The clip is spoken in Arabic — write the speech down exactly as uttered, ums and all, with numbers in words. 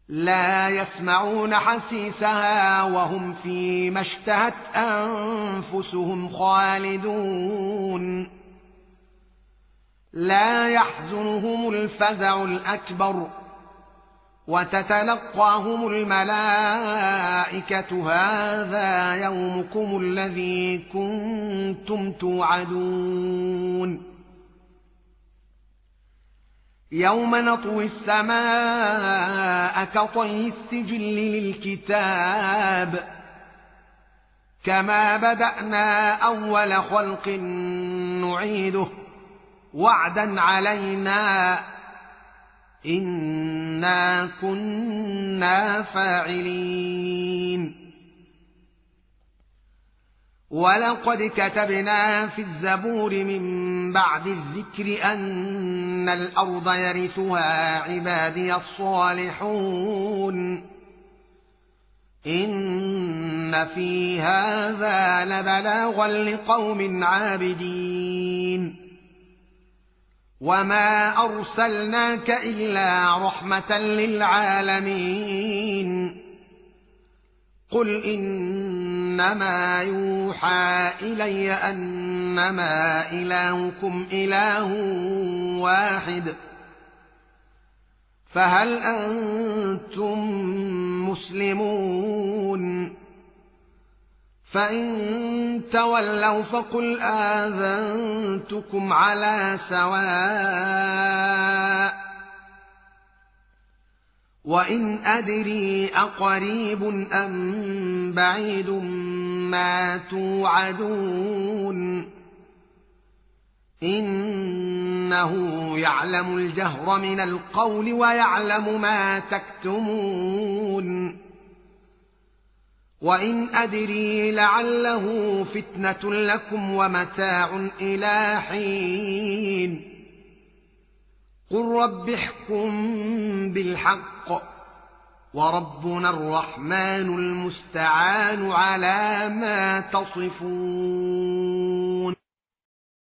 لا يسمعون حسيسها وهم فيما اشتهت أنفسهم خالدون لا يحزنهم الفزع الأكبر وتتلقاهم الملائكة هذا يومكم الذي كنتم توعدون يوم نطوي السماء كطي السجل للكتاب كما بدأنا أول خلق نعيده وعدا علينا إنا كنا فاعلين ولقد كتبنا في الزبور من بعد الذكر أن الأرض يرثها عبادي الصالحون إن في هذا لبلاغا لقوم عابدين وما أرسلناك إلا رحمة للعالمين قل إنما يوحى إلي أنما إلهكم إله واحد فهل أنتم مسلمون فإن تولوا فقل آذنتكم على سواء وإن أدري أقريب أم بعيد ما توعدون إنه يعلم الجهر من القول ويعلم ما تكتمون وإن أدري لعله فتنة لكم ومتاع إلى حين قل رب احكم بالحق وربنا الرحمن المستعان على ما تصفون